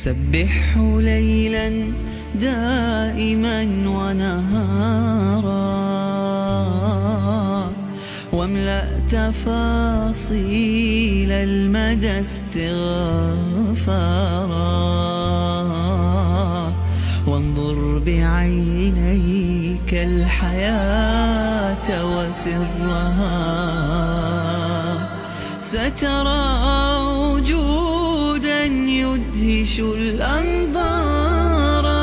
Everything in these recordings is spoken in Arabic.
سبحه ليلا دائما ونهارا واملأ تفاصيل المدى استغفارا وانظر بعينيك الحياة وسرها سترى وجودا يدهش الأنظار.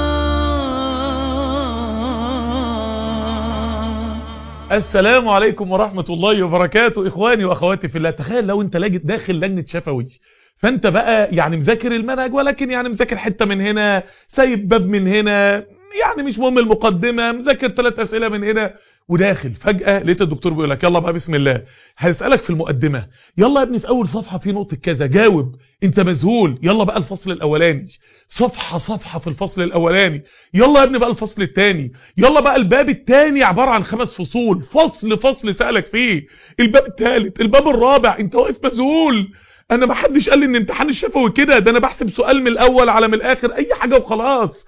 السلام عليكم ورحمة الله وبركاته. إخواني وأخواتي في الله، تخيل لو أنت داخل لجنة شفوي، فأنت بقى يعني مذاكر المنهج، ولكن يعني مذاكر حتة من هنا، سايب باب من هنا، يعني مش مهم المقدمة، مذاكر 3 أسئلة من هنا، وداخل فجأة لقيت الدكتور بيقول لك يلا بقى بسم الله هيسألك في المقدمة، يلا يا ابني في أول صفحة في نقطة كذا جاوب، أنت مذهول، يلا بقى الفصل الأولاني، صفحة في الفصل الأولاني، يلا يا ابني بقى الفصل الثاني، يلا بقى الباب الثاني عبارة عن 5 فصول، فصل سألك فيه، الباب الثالث، الباب الرابع، أنت واقف مذهول. انا ما حدش قال لي ان امتحان الشفوي كده، ده انا بحسب سؤال من الاول على من الاخر، اي حاجه وخلاص.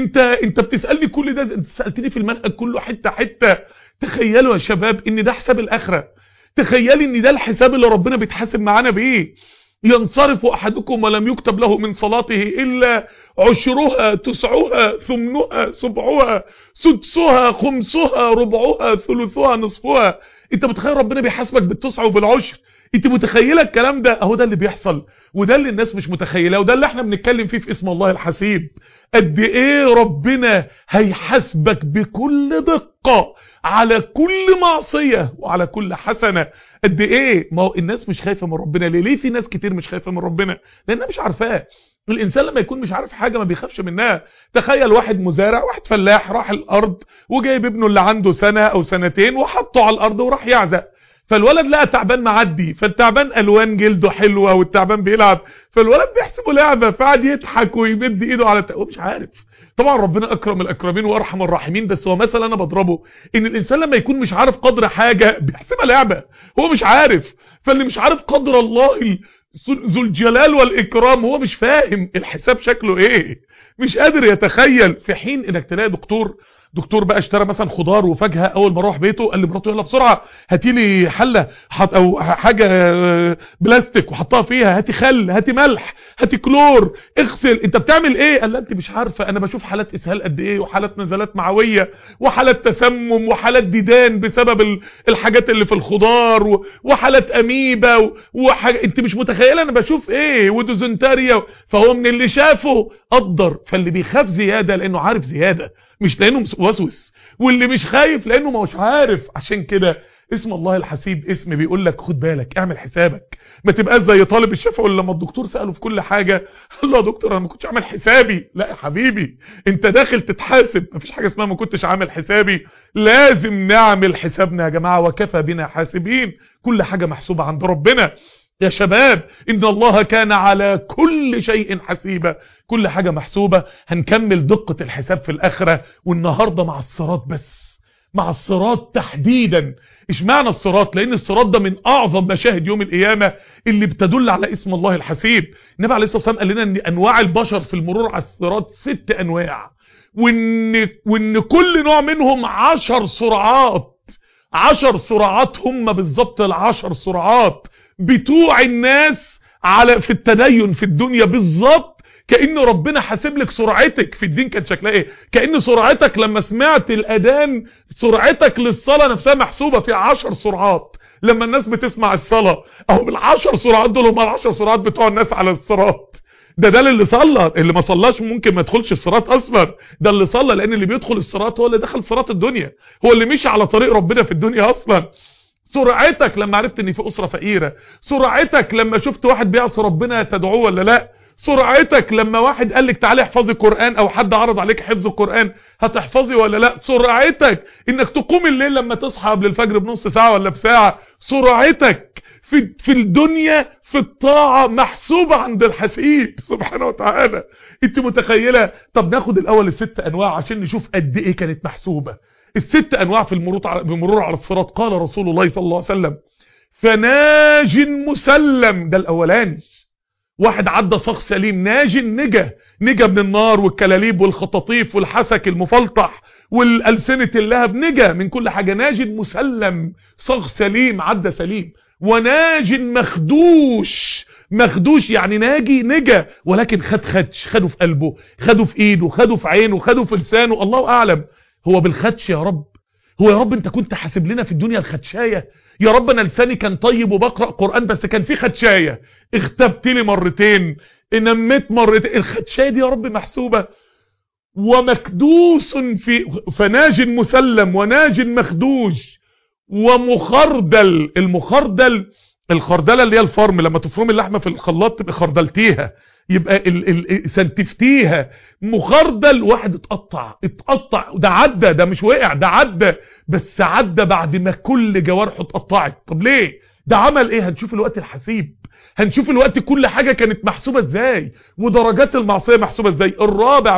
انت بتسالني كل ده، انت سالتني في المنهج كله حته. تخيلوا يا شباب ان ده حساب الاخره، تخيلي ان ده الحساب اللي ربنا بيتحاسب معانا بيه. ينصرف احدكم ولم يكتب له من صلاته الا عشرها، تسعها، ثمنها، سبعها، سدسها، خمسها، ربعها، ثلثها، نصفها. انت متخيل ربنا بيحاسبك بالتسعة وبالعشر؟ انت متخيله الكلام ده؟ اهو ده اللي بيحصل، وده اللي الناس مش متخيله، وده اللي احنا بنتكلم فيه في اسم الله الحسيب. قد ايه ربنا هيحاسبك بكل دقة على كل معصية وعلى كل حسنة. قد ايه؟ ما هو الناس مش خايفة من ربنا ليه في ناس كتير مش خايفة من ربنا؟ لانها مش عارفاه. الانسان لما يكون مش عارف حاجة ما بيخافش منها. تخيل واحد مزارع، واحد فلاح، راح الارض وجايب ابنه اللي عنده 1 أو 2 وحطه على الارض وراح يعزق، فالولد لقى تعبان معدي، فالتعبان الوان جلده حلوه والتعبان بيلعب، فالولد بيحسبه لعبه، فقعد يضحك ويمد ايده على هو مش عارف. طبعا ربنا اكرم الاكرمين وارحم الراحمين، بس هو مثلا انا بضربه ان الانسان لما يكون مش عارف قدر حاجه بيحسبها لعبه، هو مش عارف. فاللي مش عارف قدر الله ذو الجلال والاكرام هو مش فاهم الحساب شكله ايه، مش قادر يتخيل. في حين انك تلاقي دكتور بقى اشترى مثلا خضار، وفجأة اول ما روح بيته قال لمراته يلا بسرعه هاتي لي حله او حاجه بلاستيك وحطها فيها، هاتي خل، هاتي ملح، هاتي كلور، اغسل. انت بتعمل ايه؟ قال لا انت مش عارفه، انا بشوف حالات اسهال قد ايه، وحالات نزلات معويه، وحالات تسمم، وحالات ديدان بسبب الحاجات اللي في الخضار، وحالات اميبا انت مش متخيله انا بشوف ايه، ودوزنتاريا. فهو من اللي شافه قدر. فاللي بيخاف زياده لانه عارف زياده، مش لانه وسوس، واللي مش خايف لانه مش عارف. عشان كده اسم الله الحسيب اسم بيقول لك خد بالك، اعمل حسابك، ما تبقاش زي طالب الشفوي اللي لما الدكتور سأله في كل حاجة قال له يا دكتور انا ما كنتش عامل حسابي. لا يا حبيبي، انت داخل تتحاسب، مفيش حاجة اسمها ما كنتش عامل حسابي، لازم نعمل حسابنا يا جماعة، وكفى بنا حاسبين. كل حاجة محسوبة عند ربنا يا شباب، ان الله كان على كل شيء حسيبا، كل حاجة محسوبة. هنكمل دقة الحساب في الاخرة، والنهاردة مع الصراط، بس مع الصراط تحديدا. ايش معنى الصراط؟ لان الصراط ده من اعظم مشاهد يوم القيامة اللي بتدل على اسم الله الحسيب. النبي عليه الصلاة والسلام قال لنا ان انواع البشر في المرور على الصراط 6 انواع، وان كل نوع منهم 10 سرعات. 10 سرعات هم بالظبط ال10 سرعات بتوع الناس في التدين في الدنيا بالظبط. كأن ربنا حاسب لك سرعتك في الدين كانت شكلها ايه، كأن سرعتك لما سمعت الاذان، سرعتك للصلاة نفسها محسوبة في 10 سرعات. لما الناس بتسمع الصلاة اهو ال10 سرعات دول هم ال10 سرعات بتوع الناس على الصراط. ده اللي صلى، اللي ما صلاش ممكن ما يدخلش الصراط اصلا، ده اللي صلى، لان اللي بيدخل الصراط هو اللي دخل صراط الدنيا، هو اللي مشي على طريق ربنا في الدنيا اصلا. سرعتك لما عرفت ان في اسرة فقيرة، سرعتك لما شفت واحد بيعصي ربنا تدعوه ولا لا، سرعتك لما واحد قال لك تعالي احفظي القرآن، او حد عرض عليك حفظ القرآن هتحفظي ولا لا، سرعتك انك تقوم الليل لما تصحى قبل الفجر بنص ساعة ولا بساعة، سرعتك في الدنيا في الطاعة محسوبة عند الحسيب سبحانه وتعالى. انت متخيلة؟ طب ناخد الاول ال6 انواع عشان نشوف قد ايه كانت محسوبة. ال6 انواع في المرور على الصراط. قال رسول الله صلى الله عليه وسلم فناج مسلم، ده الاولاني، واحد عدى صاغ سليم نجا من النار والكلاليب والخطاطيف والحسك المفلطح والألسنة اللهب، نجا من كل حاجة. ناج مسلم، صاغ سليم عدى سليم. وناج مخدوش يعني ناجي نجا ولكن خده في قلبه، خده في ايده، خده في عينه، خده في لسانه، الله اعلم. هو بالخدش يا رب، هو يا رب انت كنت حاسب لنا في الدنيا الخدشاية؟ يا رب انا لساني كان طيب وبقرأ قرآن بس كان في خدشاية، اختبت لي مرتين، نميت مرتين، الخدشاية دي يا رب محسوبة. ومكدوس فناج مسلم وناج مخدوج ومخردل. الخردله اللي هي الفرم، لما تفرم اللحمه في الخلاط تبقى خردلتيها، يبقى سنتفتيها. مخردل، واحد اتقطع، ده عدى، ده مش وقع، ده عدى، بس عدى بعد ما كل جوارحه اتقطعت. طب ليه؟ ده عمل ايه؟ هنشوف الوقت الحسيب، هنشوف الوقت كل حاجة كانت محسوبة ازاي، ودرجات المعصية محسوبة ازاي. الرابع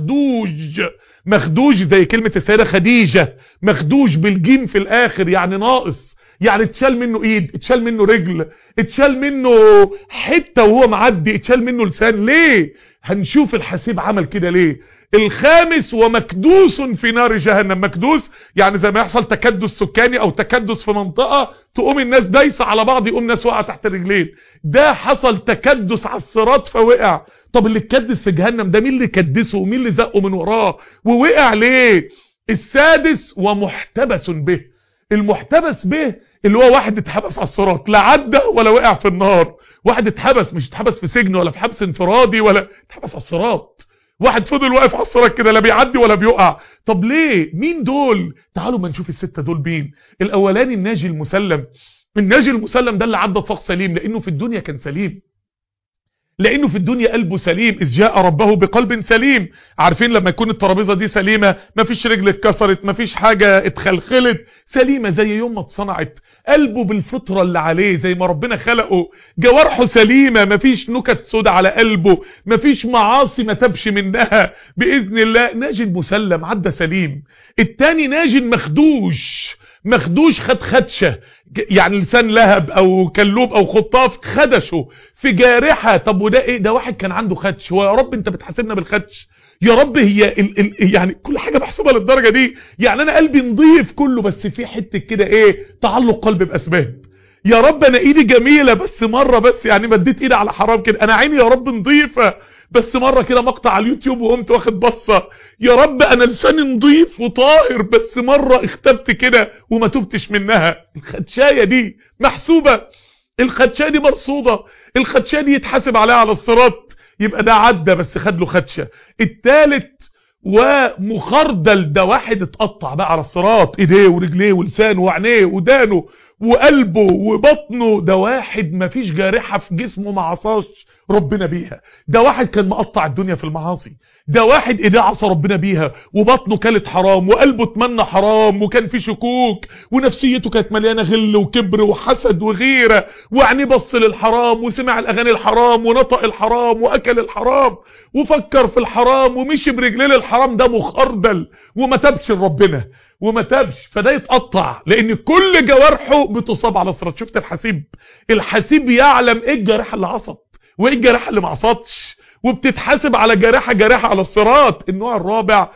مخدوج زي كلمة السيدة خديجة، مخدوج بالجيم في الاخر، يعني ناقص، يعني اتشال منه ايد، اتشال منه رجل، اتشال منه حتة وهو معدي، اتشال منه لسان. ليه؟ هنشوف الحسيب عمل كده ليه. الخامس ومكدوس في نار جهنم. مكدوس يعني زي ما يحصل تكدس سكاني او تكدس في منطقة، تقوم الناس دايسة على بعض، يقوم ناس وقع تحت الرجلين. ده حصل تكدس على الصراط فوقع. طب اللي اتكدس في جهنم ده مين اللي كدسه ومين اللي زقه من وراه ووقع ليه؟ السادس ومحتبس به. المحتبس به اللي هو واحد اتحبس على الصراط، لا عدى ولا وقع في النار. واحد اتحبس، مش اتحبس في سجن ولا في حبس انفرادي، ولا اتحبس على الصراط. واحد فضل واقف على الصراط كده، لا بيعدي ولا بيقع. طب ليه؟ مين دول؟ تعالوا ما نشوف الستة دول مين. الاولاني الناجي المسلم. الناجي المسلم ده اللي عدى صاغ سليم، لانه في الدنيا كان سليم، لانه في الدنيا قلبه سليم. اذ جاء ربه بقلب سليم. عارفين لما يكون الترابيزه دي سليمه، مفيش رجل اتكسرت، مفيش حاجه اتخلخلت، سليمه زي يوم ما اتصنعت، قلبه بالفطره اللي عليه زي ما ربنا خلقه، جوارحه سليمه، مفيش نكت سودة على قلبه، مفيش معاصي ما تبش منها باذن الله. ناجي مسلم عدى سليم. التاني ناجي مخدوش خد خدشه، يعني لسان لهب او كلوب او خطاف خدشه في جارحة. طب وده ايه؟ ده واحد كان عنده خدش. هو يا رب انت بتحاسبنا بالخدش؟ يا رب هي يعني كل حاجة محسوبة للدرجة دي؟ يعني انا قلبي نضيف كله بس في حتة كده ايه، تعلق قلب باسباب. يا رب انا ايدي جميلة بس مرة بس يعني مديت ايدي على حرام كده. انا عيني يا رب نضيفة بس مرة كده مقطع على اليوتيوب وقمت واخد بصة. يا رب انا لساني نضيف وطاهر بس مرة اختبت كده وما تبتش منها. الخدشاية دي محسوبة، الخدشاية دي مرصودة، الخدشاية دي يتحاسب عليها على الصراط. يبقى ده عدى بس خد له خدشة. التالت ومخردل، ده واحد اتقطع بقى على الصراط، ايديه ورجليه ولسانه وعينيه ودانه وقلبه وبطنه. ده واحد مفيش جارحة في جسمه ما عصاش ربنا بيها. ده واحد كان مقطع الدنيا في المعاصي. ده واحد ايديه عصى ربنا بيها وبطنه كانت حرام وقلبه اتمنى حرام وكان في شكوك ونفسيته كانت مليانه غل وكبر وحسد وغيره، وعينيه بص للحرام وسمع الاغاني الحرام ونطق الحرام واكل الحرام وفكر في الحرام ومشي برجليه للحرام. ده مخردل وما تابش لربنا وما تابش، فده يتقطع لان كل جوارحه بتصاب على الصراط. شفت الحسيب يعلم ايه الجارحه اللي عصت وايه الجارحه اللي ما عصتش، وبتتحاسب على جارحة على الصراط. النوع الرابع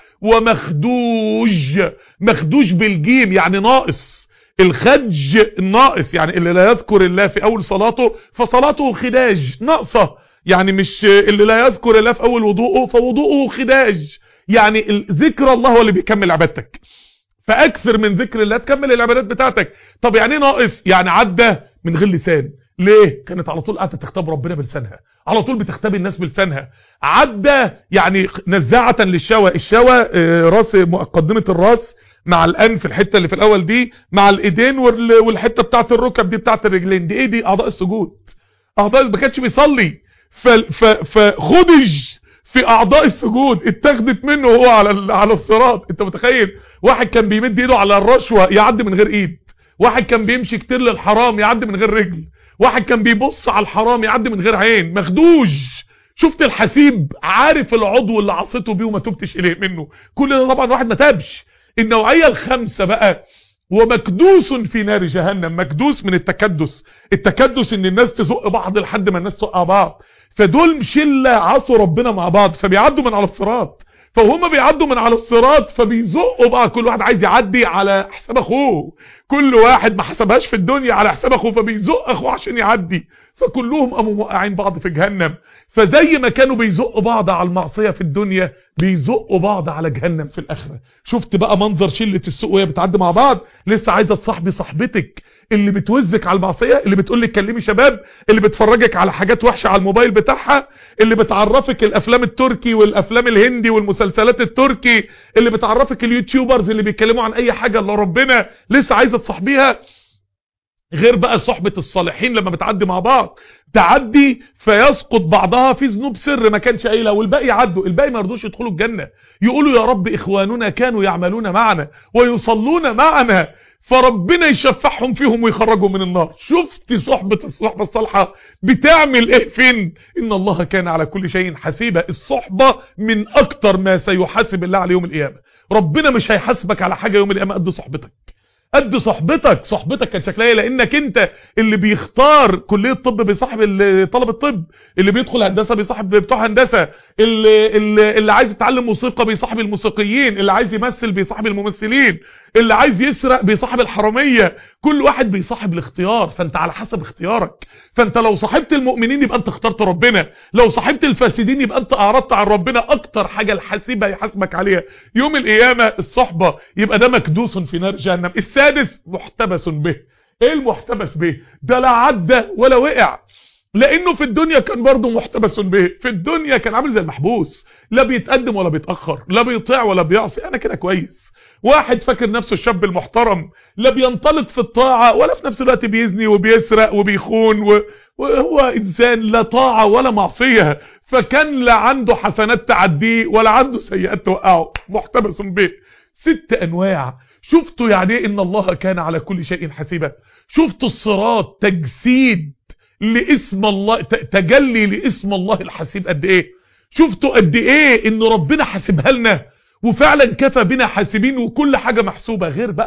مخدوج بالجيم يعني ناقص. الخدج الناقص يعني اللي لا يذكر الله في اول صلاته فصلاته خداج ناقصة، يعني مش اللي لا يذكر الله في اول وضوءه فوضوءه خداج. يعني ذكر الله هو اللي بيكمل عبادتك، فاكثر من ذكر الله تكمل العبادات بتاعتك. طب يعني ناقص؟ يعني عدى من غير لسان. ليه؟ كانت على طول قاعده تختبر ربنا بلسانها، على طول بتختبي الناس بلسانها. عدى يعني نزاعه للشوى. الشوى راس، مقدمه الراس مع الانف، الحته اللي في الاول دي مع الايدين والحته بتاعه الركب دي بتاعه الرجلين دي. ايه دي؟ اعضاء السجود. اعضاء ما كانش بيصلي فخدج في اعضاء السجود، اتاخدت منه وهو على الصراط. انت متخيل؟ واحد كان بيمد ايده على الرشوه يعدي من غير ايد، واحد كان بيمشي كتير للحرام يعدي من غير رجل، واحد كان بيبص على الحرام يعدي من غير عين. مخدوج. شفت الحسيب عارف العضو اللي عصيته بيه وما تبتش اليه منه. كل ده طبعا واحد ما تابش. النوعيه الخامسه بقى ومكدوس في نار جهنم. مكدوس من التكدس ان الناس تزق بعض لحد ما الناس توقع بعض. فدول شله عصوا ربنا مع بعض فبيعدوا من على الصراط، فهم بيعدوا من على الصراط فبيزقوا بقى، كل واحد عايز يعدي على حساب اخوه، كل واحد ما حسبهاش في الدنيا على حساب اخوه فبيزق اخوه عشان يعدي، فكلهم قاموا موقعين بعض في جهنم. فزي ما كانوا بيزقوا بعض على المعصيه في الدنيا بيزقوا بعض على جهنم في الاخره. شفت بقى منظر شله السوق وهي بتعدي مع بعض؟ لسه عايزه تصاحبي صاحبتك اللي بتوزك على المعصيه، اللي بتقول لك كلمي شباب، اللي بتفرجك على حاجات وحشه على الموبايل بتاعها، اللي بتعرفك الافلام التركي والافلام الهندي والمسلسلات التركي، اللي بتعرفك اليوتيوبرز اللي بيتكلموا عن اي حاجه الا ربنا، لسه عايزه تصاحبيها؟ غير بقى صحبة الصالحين لما بتعدي مع بعض، تعدي فيسقط بعضها في ذنوب سر ما كانش قايلها، والباقي يعدوا، الباقي ما يرضوش يدخلوا الجنة، يقولوا يا رب اخواننا كانوا يعملون معنا ويصلون معنا، فربنا يشفعهم فيهم ويخرجوا من النار. شفت الصحبة الصالحة بتعمل ايه فين؟ ان الله كان على كل شيء حسيبا. الصحبة من اكتر ما سيحاسب الله على يوم القيامة. ربنا مش هيحاسبك على حاجة يوم القيامة قد صحبتك، قد صحبتك كان شكلها ايه، لانك انت اللي بيختار كلية الطب بيصاحب طلب الطب، اللي بيدخل هندسة بيصاحب بتوع هندسة، اللي عايز يتعلم موسيقى بيصاحب الموسيقيين، اللي عايز يمثل بيصاحب الممثلين، اللي عايز يسرق بيصاحب الحرامية، كل واحد بيصاحب الاختيار، فانت على حسب اختيارك. فانت لو صاحبت المؤمنين يبقى انت اخترت ربنا، لو صاحبت الفاسدين يبقى انت اعرضت عن ربنا. اكتر حاجة الحسيبة يحاسبك عليها يوم القيامة الصحبة، يبقى ده مكدوس في نار جهنم. السادس محتبس به. ايه المحتبس به ده؟ لا عدى ولا وقع، لانه في الدنيا كان برضه محتبس به. في الدنيا كان عامل زي المحبوس، لا بيتقدم ولا بيتأخر، لا بيطيع ولا بيعصي، انا كده كويس. واحد فاكر نفسه الشاب المحترم، لا بينطلق في الطاعة ولا في نفس الوقت بيزني وبيسرق وبيخون وهو انسان لا طاعة ولا معصية، فكان لا عنده حسنات تعديه ولا عنده سيئات توقعه، محتبس به. 6 انواع. شفتوا يعني ايه ان الله كان على كل شيء حسيبا؟ شفتوا الصراط تجسيد لاسم الله، تجلي لاسم الله الحسيب قد ايه؟ شفتوا قد ايه ان ربنا حاسبها لنا، وفعلا كفى بنا حاسبين وكل حاجة محسوبة. غير بقى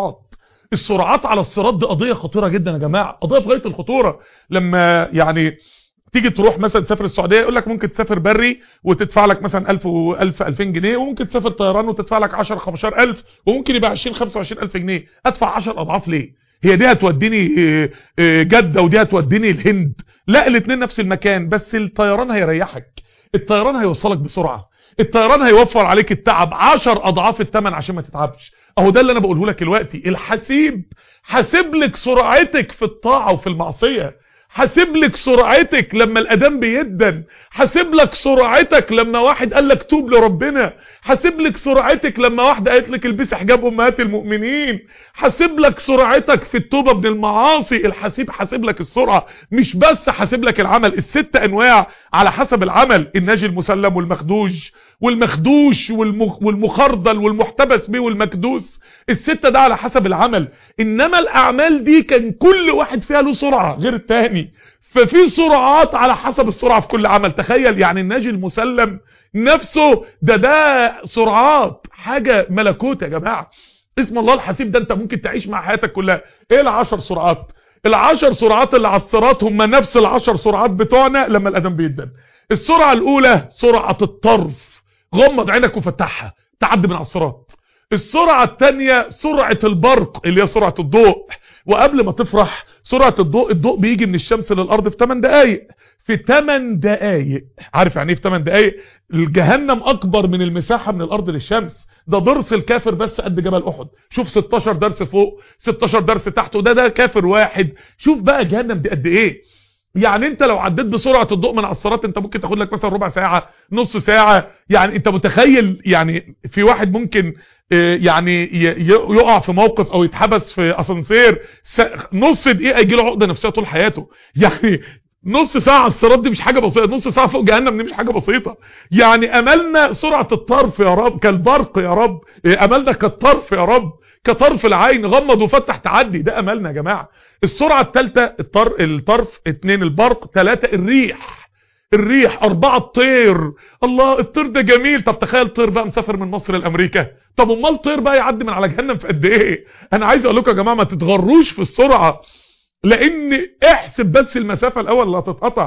السرعات على الصراط دي قضية خطيرة جدا يا جماعة، قضية في غاية الخطورة. لما يعني تيجي تروح مثلا تسافر السعودية، يقول لك ممكن تسافر بري وتدفع لك مثلا 1000 و1000 2000 جنيه، وممكن تسافر طيران وتدفع لك 10 15000، وممكن يبقى 20 25000 جنيه. ادفع 10 اضعاف ليه؟ هي دي هتوديني جدة ودي هتوديني الهند؟ لا، الاثنين نفس المكان، بس الطيران هيريحك، الطيران هيوصلك بسرعة، الطيران هيوفر عليك التعب 10 اضعاف الثمن عشان ما تتعبش. اهو ده اللي انا بقوله لك دلوقتي. الحسيب حاسب لك سرعتك في الطاعة وفي المعصية، حاسب لك سرعتك لما الاذان بيدن، حاسب لك سرعتك لما واحد قال لك توب لربنا، حاسب لك سرعتك لما واحده قالت لك البسي حجاب امهات المؤمنين، حاسب لك سرعتك في التوبه من المعاصي. الحسيب حاسب لك السرعه، مش بس حاسب لك العمل. ال6 انواع على حسب العمل: الناجي المسلم والمخدوش والمخردل والمحتبس به والمكدوس. ال6 ده على حسب العمل، انما الاعمال دي كان كل واحد فيها له سرعة غير التاني، ففي سرعات على حسب السرعة في كل عمل. تخيل يعني الناجي المسلم نفسه ده سرعات، حاجة ملكوت يا جماعة. اسم الله الحسيب ده انت ممكن تعيش مع حياتك كلها. ايه ال10 سرعات؟ ال10 سرعات اللي على الصراط هم نفس ال10 سرعات بتوعنا لما الاذان بيدن. السرعة الاولى سرعة الطرف، غمض عينك وفتحها تعدي من على الصراط. السرعة التانية سرعة البرق اللي هي سرعة الضوء. وقبل ما تفرح، سرعة الضوء بيجي من الشمس للأرض في 8 دقايق. في 8 دقايق، عارف يعني ايه في 8 دقايق؟ الجهنم أكبر من المساحة من الأرض للشمس. ده ضرس الكافر بس قد جبل أحد. شوف 16 درس فوق 16 درس تحت، وده كافر واحد. شوف بقى جهنم دي قد ايه. يعني انت لو عديت بسرعة الضوء من على الصراط انت ممكن تاخد لك مثلا ربع ساعة، نص ساعة. يعني انت متخيل يعني في واحد ممكن يعني يقع في موقف او يتحبس في اسانسير نص دقيقة يجي له عقدة نفسية طول حياته. يعني نص ساعة على الصراط دي مش حاجة بسيطة، نص ساعة فوق جهنم دي مش حاجة بسيطة. يعني املنا سرعة الطرف يا رب، كالبرق يا رب. املنا كالطرف يا رب، كطرف العين، غمض وفتح تعدي. ده املنا يا جماعة. السرعة الثالثة الطرف، 2 البرق، 3 الريح، 4 الطير. الله، الطير ده جميل. طب تخيل طير بقى مسافر من مصر لامريكا، طب امال طير بقى يعدي من على جهنم في قد ايه؟ انا عايز اقول لكم يا جماعه ما تتغروش في السرعه، لان احسب بس المسافه الاول اللي هتتقطع.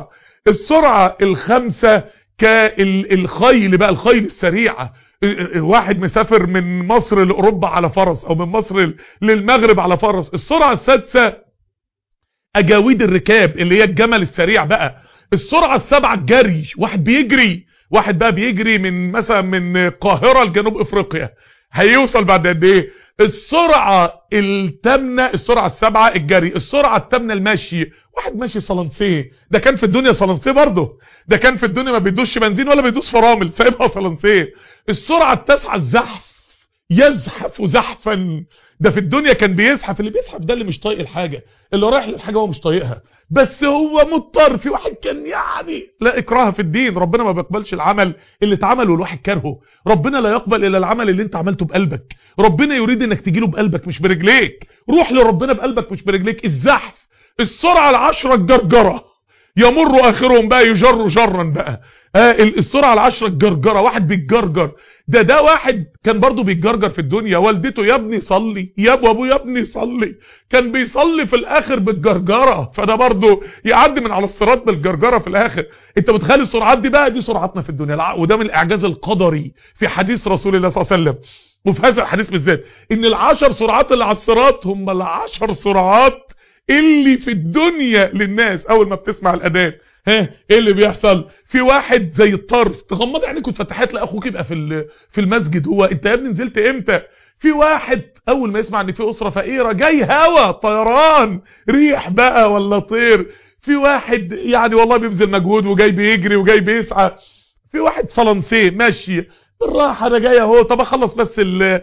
السرعة الخامسة كالخيل بقى، الخيل السريعة. واحد مسافر من مصر لأوروبا على فرس، او من مصر للمغرب على فرس. السرعة السادسة اجاويد الركاب اللي هي الجمل السريع بقى. السرعة السابعة الجري، واحد بيجري، واحد بقى بيجري من مثلا من القاهرة لجنوب افريقيا، هيوصل بعد قد ايه؟ السرعة الثامنة، السرعة السابعة الجري. السرعة الثامنة المشي، واحد ماشي صلنسيه، ده كان في الدنيا صلنسيه برضه، ده كان في الدنيا ما بيدوش بنزين ولا بيدوس فرامل، سايبها صلنسيه. السرعة التاسعة الزحف، يزحف زحفا، ده في الدنيا كان بيزحف. اللي بيزحف ده اللي مش طايق الحاجة، اللي رايح للحاجة هو مش طايقها بس هو مضطر. في واحد كان يعني لا اكراه في الدين، ربنا ما بيقبلش العمل اللي اتعمل والواحد كرهه، ربنا لا يقبل الا العمل اللي انت عملته بقلبك، ربنا يريد انك تجيله بقلبك مش برجليك، روح لربنا بقلبك مش برجليك. الزحف. السرعة العشرة الجرجرة، يمر اخرهم بقى يجر جرا بقى. السرعة العشرة الجرجرة، واحد بيتجرجر، ده واحد كان برضو بيتجرجر في الدنيا، والدته يا ابني صلي، يا ابو يا ابني صلي، كان بيصلي في الاخر بالجرجرة، فده برضو يعدي من على الصراط بالجرجرة في الاخر. انت متخيل السرعات دي بقى؟ دي سرعتنا في الدنيا، وده من الاعجاز القدري في حديث رسول الله صلى الله عليه وسلم، وفي هذا الحديث بالذات ان العشر سرعات اللي على الصراط هم العشر سرعات اللي في الدنيا للناس. اول ما بتسمع الاذان ايه اللي بيحصل؟ في واحد زي الطرف، تغمض عينيك وتفتحها تلاقي اخوك يبقى في المسجد، هو انت يا ابني نزلت امتى؟ في واحد اول ما يسمع ان في اسره فقيره جاي هوا طيران ريح بقى ولا طير. في واحد يعني والله بيبذل مجهود وجاي بيجري وجاي بيسعى. في واحد صلنسيه ماشي بالراحه، انا جاي اهو، طب اخلص بس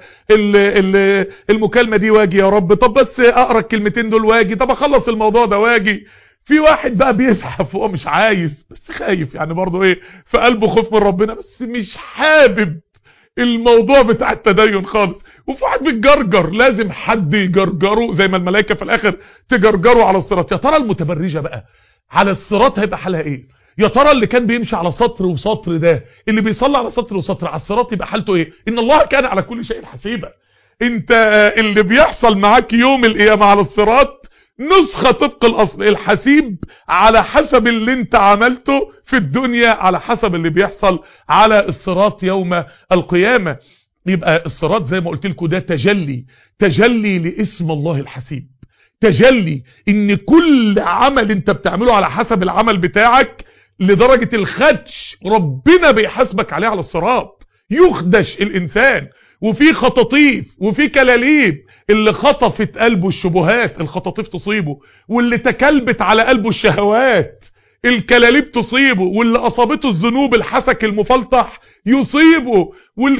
المكالمه دي واجي يا رب، طب بس اقرا الكلمتين دول واجي، طب اخلص الموضوع ده واجي. في واحد بقى بيزحف وهو مش عايز بس خايف، يعني برضه ايه، في قلبه خوف من ربنا بس مش حابب الموضوع بتاع التدين خالص. وفي واحد بيتجرجر، لازم حد يجرجره زي ما الملائكه في الاخر تجرجره على الصراط. يا ترى المتبرجه بقى على الصراط هيبقى حالها ايه؟ يا ترى اللي كان بيمشي على سطر وسطر ده، اللي بيصلي على سطر وسطر على الصراط يبقى حالته ايه؟ ان الله كان على كل شيء حسيبا. انت اللي بيحصل معاك يوم القيامه على الصراط نسخة طبق الاصل، الحسيب على حسب اللي انت عملته في الدنيا، على حسب اللي بيحصل على الصراط يوم القيامة. يبقى الصراط زي ما قلت لكم ده تجلي لاسم الله الحسيب، تجلي ان كل عمل انت بتعمله على حسب العمل بتاعك، لدرجة الخدش ربنا بيحاسبك عليه على الصراط، يخدش الانسان. وفي خطاطيف وفي كلاليب، اللي خطفت قلبه الشبهات الخطاطيف تصيبه، واللي تكلبت على قلبه الشهوات الكلاليب تصيبه، واللي اصابته الذنوب الحسك المفلطح يصيبه،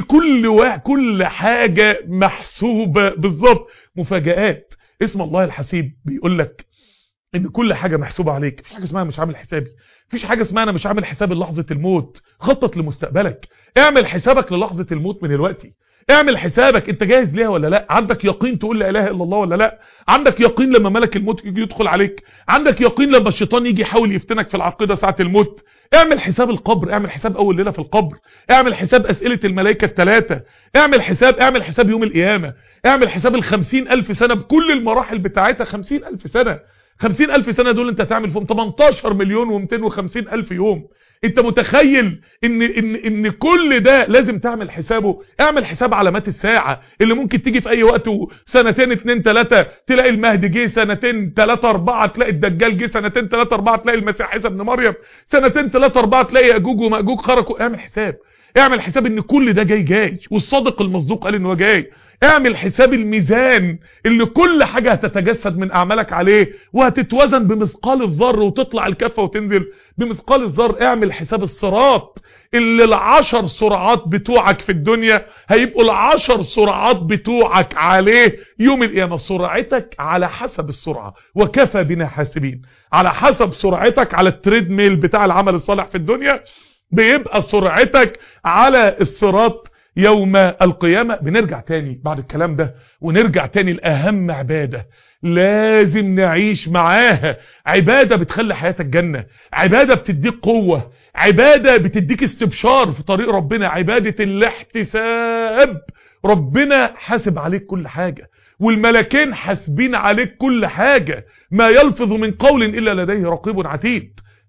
كل حاجة محسوبة بالظبط. مفاجآت. اسم الله الحسيب بيقول لك ان كل حاجة محسوبة عليك، مفيش حاجة اسمها مش عامل حسابي، مفيش حاجة اسمها انا مش عامل حساب لحظة الموت. خطط لمستقبلك، اعمل حسابك للحظة الموت من دلوقتي، اعمل حسابك انت جاهز ليها ولا لا، عندك يقين تقول لا اله الا الله ولا لا، عندك يقين لما ملك الموت يجي يدخل عليك، عندك يقين لما الشيطان يجي يحاول يفتنك في العقيدة ساعة الموت. اعمل حساب القبر، اعمل حساب اول ليلة في القبر، اعمل حساب اسئلة الملائكة الثلاثة، اعمل حساب يوم القيامة، اعمل حساب 50,000 سنة بكل المراحل بتاعتها. 50,000 سنة، 50,000 سنة دول انت هتعمل فيهم 18,250,000 يوم. انت متخيل ان كل ده لازم تعمل حسابه؟ اعمل حساب علامات الساعة اللي ممكن تيجي في اي وقت، سنتين 2 3 تلاقي المهدي جه، سنتين 3 4 تلاقي الدجال جه، سنتين 3 4 تلاقي المسيح عيسى ابن مريم، سنتين 3 4 تلاقي ياجوج وماجوج خرجوا. اعمل حساب ان كل ده جاي، والصادق المصدوق قال انه جاي. اعمل حساب الميزان اللي كل حاجة هتتجسد من اعمالك عليه، وهتتوزن بمثقال الذر، وتطلع الكفة وتنزل بمثقال الذر. اعمل حساب الصراط اللي 10 سرعات بتوعك في الدنيا هيبقوا 10 سرعات بتوعك عليه يوم القيامة. سرعتك على حسب السرعة، وكفى بنا حاسبين. على حسب سرعتك على التريد ميل بتاع العمل الصالح في الدنيا بيبقى سرعتك على الصراط يوم القيامة. بنرجع تاني بعد الكلام ده، ونرجع تاني لأهم عبادة لازم نعيش معاها، عبادة بتخلي حياتك جنة، عبادة بتديك قوة، عبادة بتديك استبشار في طريق ربنا، عبادة الاحتساب. ربنا حاسب عليك كل حاجة، والملكين حاسبين عليك كل حاجة، ما يلفظ من قول إلا لديه رقيب عتيد.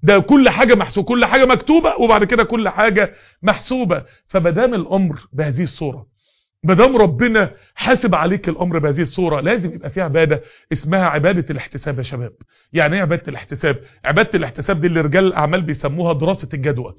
ده كل حاجة محسوبة، كل حاجة مكتوبة، وبعد كده كل حاجة محسوبة. فمادام الامر بهذه الصورة، مادام ربنا حاسب عليك الامر بهذه الصورة، لازم يبقى فيها عبادة اسمها عبادة الاحتساب يا شباب. يعني ايه عبادة الاحتساب؟ عبادة الاحتساب دي اللي رجال الاعمال بيسموها دراسة الجدوى.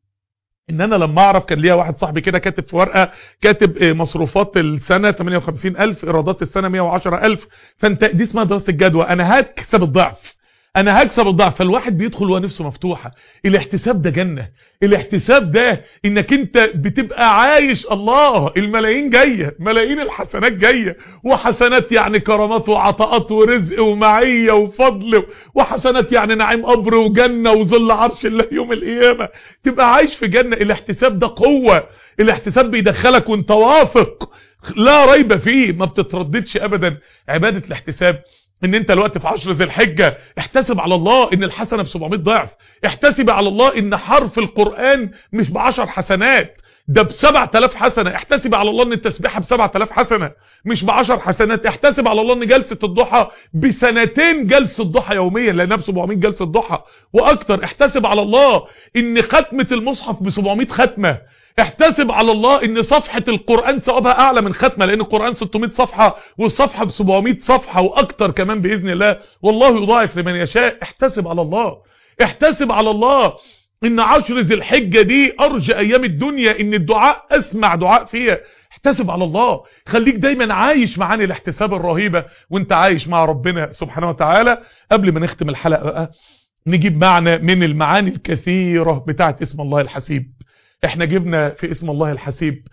ان انا لما اعرف، كان ليا واحد صاحبي كده كاتب في ورقة، كاتب مصروفات السنة 58,000، ايرادات السنة 110,000، فانت دي اسمها دراسة الجدوى. انا هكسب الضعف، انا هكسب الضعف. فالواحد بيدخل ونفسه مفتوحة. الاحتساب ده جنة. الاحتساب ده انك انت بتبقى عايش، الله الملايين جاية، ملايين الحسنات جاية، وحسنات يعني كرامات وعطاءات ورزق ومعية وفضل، وحسنات يعني نعيم قبر وجنة وظل عرش الله يوم القيامة. تبقى عايش في جنة. الاحتساب ده قوة. الاحتساب بيدخلك وانت واثق لا ريب فيه، ما بتترددش ابدا. عبادة الاحتساب ان انت الوقت في 10 ذي الحجة، احتسب على الله ان الحسنة ب 700 ضعف. احتسب على الله ان حرف القرآن مش ب10 حسنات، ده ب7000 حسنة. احتسب على الله ان التسبيحة ب7000 حسنة مش ب10 حسنات. احتسب على الله ان جلسة الضحى بسنتين جلسة ضحى يوميا، لانها ب700 جلسة ضحى واكتر. احتسب على الله ان ختمة المصحف ب700 ختمة. احتسب على الله ان صفحة القرآن ثوابها اعلى من ختمة، لان القرآن 600 صفحة والصفحة ب700 صفحة واكتر كمان باذن الله، والله يضاعف لمن يشاء. احتسب على الله. احتسب على الله ان 10 ذي الحجة دي ارجى ايام الدنيا، ان الدعاء اسمع دعاء فيها. احتسب على الله. خليك دايما عايش معاني الاحتساب الرهيبة وانت عايش مع ربنا سبحانه وتعالى. قبل ما نختم الحلقة بقى، نجيب معنى من المعاني الكثيرة بتاعت اسم الله الحسيب. احنا جبنا في اسم الله الحسيب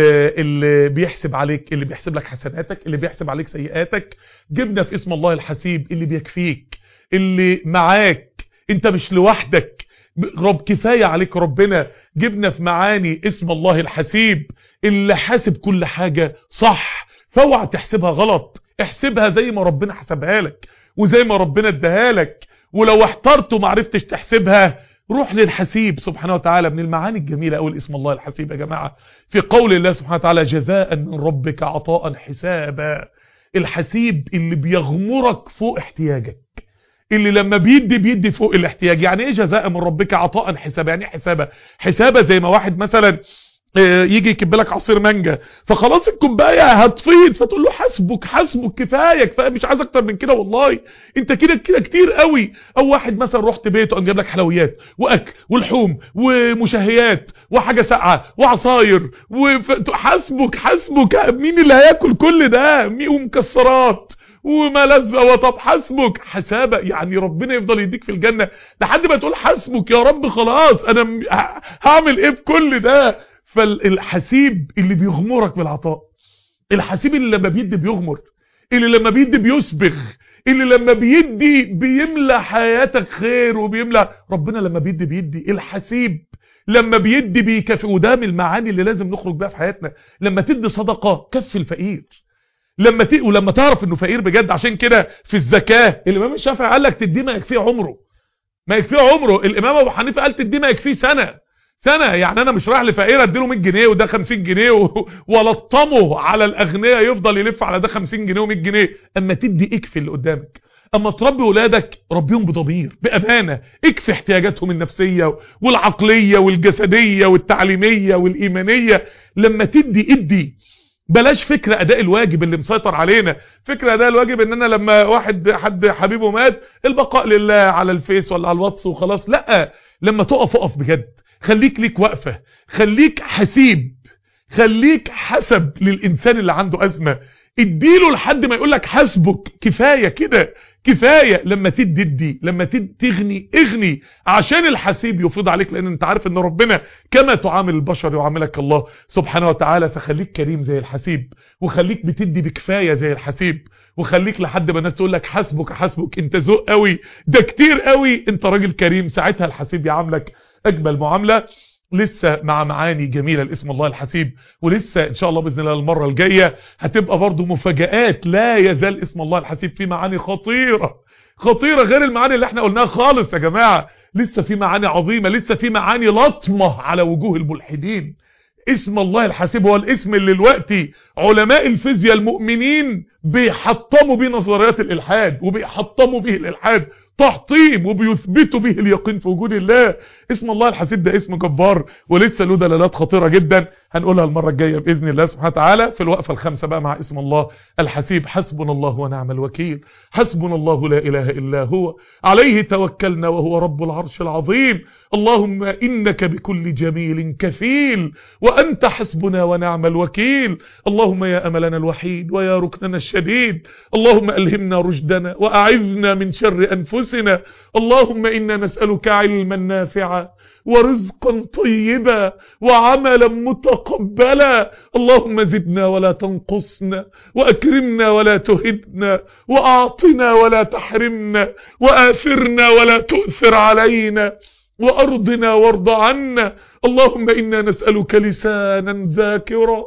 اللي بيحسب عليك، اللي بيحسب لك حسناتك، اللي بيحسب عليك سيئاتك. جبنا في اسم الله الحسيب اللي بيكفيك، اللي معاك، انت مش لوحدك، رب كفاية عليك ربنا. جبنا في معاني اسم الله الحسيب اللي حاسب كل حاجة صح، فاوعى تحسبها غلط. احسبها زي ما ربنا حسبها لك وزي ما ربنا اداها لك. ولو احترت ومعرفتش تحسبها، روح للحسيب سبحانه وتعالى. من المعاني الجميلة أول اسم الله الحسيب يا جماعة، في قول الله سبحانه وتعالى جزاء من ربك عطاء حسابا. الحسيب اللي بيغمرك فوق احتياجك، اللي لما بيدي فوق الاحتياج. يعني ايه جزاء من ربك عطاء حسابا؟ يعني ايه حسابة زي ما واحد مثلا يجي يكب لك عصير مانجا، فخلاص الكوبايه هتفيض، فتقول له حسبك كفايه كفايه، مش عايز اكتر من كده، والله انت كده كتير قوي. او واحد مثلا رحت بيته قام جايب لك حلويات واكل ولحوم ومشهيات وحاجه ساقعه وعصاير حسبك مين اللي هياكل كل ده؟ ومكسرات وملذة. وطب حسبك حسابة، يعني ربنا يفضل يديك في الجنة لحد ما تقول حسبك يا رب، خلاص انا هعمل ايه بكل ده؟ فالحسيب اللي بيغمرك بالعطاء، الحسيب اللي لما بيدي بيغمر، اللي لما بيدي بيسبغ، اللي لما بيدي بيملى حياتك خير وبيملى. ربنا لما بيدي الحسيب لما بيدي بيكفي. وده من المعاني اللي لازم نخرج بها في حياتنا. لما تدي صدقة كفي الفقير، ولما تعرف انه فقير بجد. عشان كده في الزكاة الامام الشافعي قال لك تديه ما يكفيه عمره، ما يكفيه عمره. الامام ابو حنيفه قال تديه ما يكفيه سنة. يعني انا مش رايح لفقير اديله 100 جنيه وده 50 جنيه ولطمه على الاغنياء يفضل يلف على ده 50 جنيه و100 جنيه. اما تدي اكفي اللي قدامك. اما تربي ولادك ربيهم بضمير بامانه، اكفي احتياجاتهم النفسيه والعقليه والجسديه والتعليميه والايمانيه. لما ادي. بلاش فكرة اداء الواجب اللي مسيطر علينا. فكرة اداء الواجب ان انا لما حد حبيبه مات البقاء لله على الفيس ولا على الواتس وخلاص. لا، لما تقف بجد. خليك ليك وقفة، خليك حسيب، خليك حسب للإنسان اللي عنده أزمة. اديله لحد ما يقولك حسبك كفاية كده كفاية. لما تدي لما تغني اغني عشان الحسيب يفيض عليك، لأن انت عارف ان ربنا كما تعامل البشر يعاملك الله سبحانه وتعالى. فخليك كريم زي الحسيب، وخليك بتدي بكفاية زي الحسيب، وخليك لحد ما الناس تقول لك حسبك انت ذوق قوي، ده كتير قوي، انت راجل كريم. ساعتها الحسيب يعاملك اجمل معاملة. لسه مع معاني جميلة لاسم الله الحسيب، ولسه ان شاء الله باذن الله المرة الجاية هتبقى برضو مفاجآت. لا يزال اسم الله الحسيب في معاني خطيرة غير المعاني اللي احنا قلناها خالص يا جماعة. لسه في معاني عظيمة، لسه في معاني لطمة على وجوه الملحدين. اسم الله الحسيب هو الاسم اللي دلوقتي علماء الفيزياء المؤمنين بيحطموا به نظريات الالحاد وبيحطموا به الالحاد تحطيم وبيثبتوا به اليقين في وجود الله. اسم الله الحسيب ده اسم جبار ولسه له دلالات خطيرة جدا هنقولها المرة الجاية بإذن الله سبحانه وتعالى في الوقفة الخامسة بقى مع اسم الله الحسيب. حسبنا الله ونعم الوكيل، حسبنا الله لا إله إلا هو، عليه توكلنا وهو رب العرش العظيم. اللهم إنك بكل جميل كفيل وأنت حسبنا ونعم الوكيل. اللهم يا أملنا الوحيد ويا ركننا الشديد، اللهم ألهمنا رشدنا وأعذنا من شر أنفسنا. اللهم إنا نسألك علما نافعا ورزقا طيبا وعملا متقبلا. اللهم زدنا ولا تنقصنا، وأكرمنا ولا تهدنا، وأعطنا ولا تحرمنا، وآثرنا ولا تؤثر علينا، وأرضنا وارض عنا. اللهم إنا نسألك لسانا ذاكرا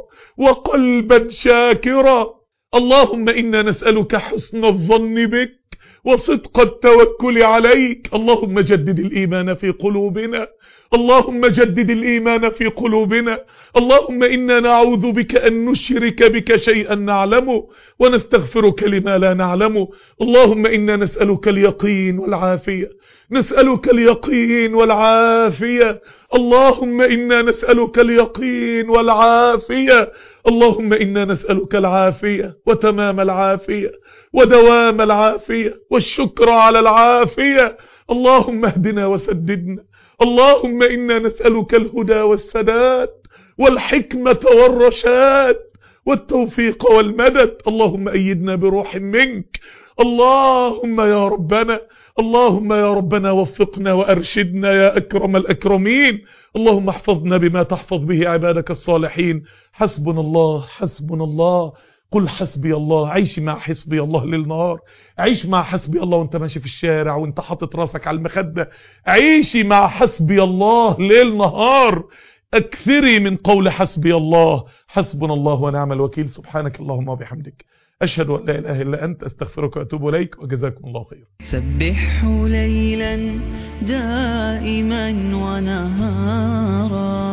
وقلبا شاكرا. اللهم إنا نسألك حسن الظن بك وصدق التوكل عليك. اللهم جدد الإيمان في قلوبنا، اللهم جدد الإيمان في قلوبنا. اللهم إنا نعوذ بك أن نشرك بك شيئا نعلمه ونستغفرك لما لا نعلمه. اللهم إنا نسألك اليقين والعافية، نسألك اليقين والعافية. اللهم إنا نسألك اليقين والعافية. اللهم إنا نسألك العافية وتمام العافية ودوام العافية والشكر على العافية. اللهم اهدنا وسددنا. اللهم إنا نسألك الهدى والسداد والحكمة والرشاد والتوفيق والمدد. اللهم أيدنا بروح منك. اللهم يا ربنا، اللهم يا ربنا وفقنا وأرشدنا يا أكرم الأكرمين. اللهم احفظنا بما تحفظ به عبادك الصالحين. حسبنا الله، حسبنا الله. قل حسبي الله. عيش مع حسبي الله ليل نهار. عيش مع حسبي الله وانت ماشي في الشارع وانت حاطط راسك على المخدة. عيشي مع حسبي الله ليل نهار. اكثري من قول حسبي الله. حسبنا الله ونعم الوكيل. سبحانك اللهم وبحمدك، أشهد أن لا إله إلا أنت، أستغفرك وأتوب إليك، وجزاكم الله خير. سبحه ليلا دائما ونهارا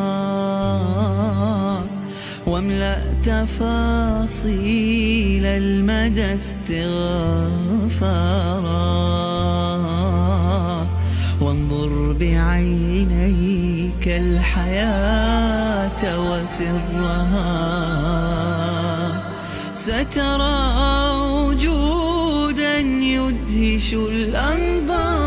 واملأ تفاصيل المدى استغفارا وانظر بعينيك الحياة وسرها سترى وجودا يدهش الأنظار.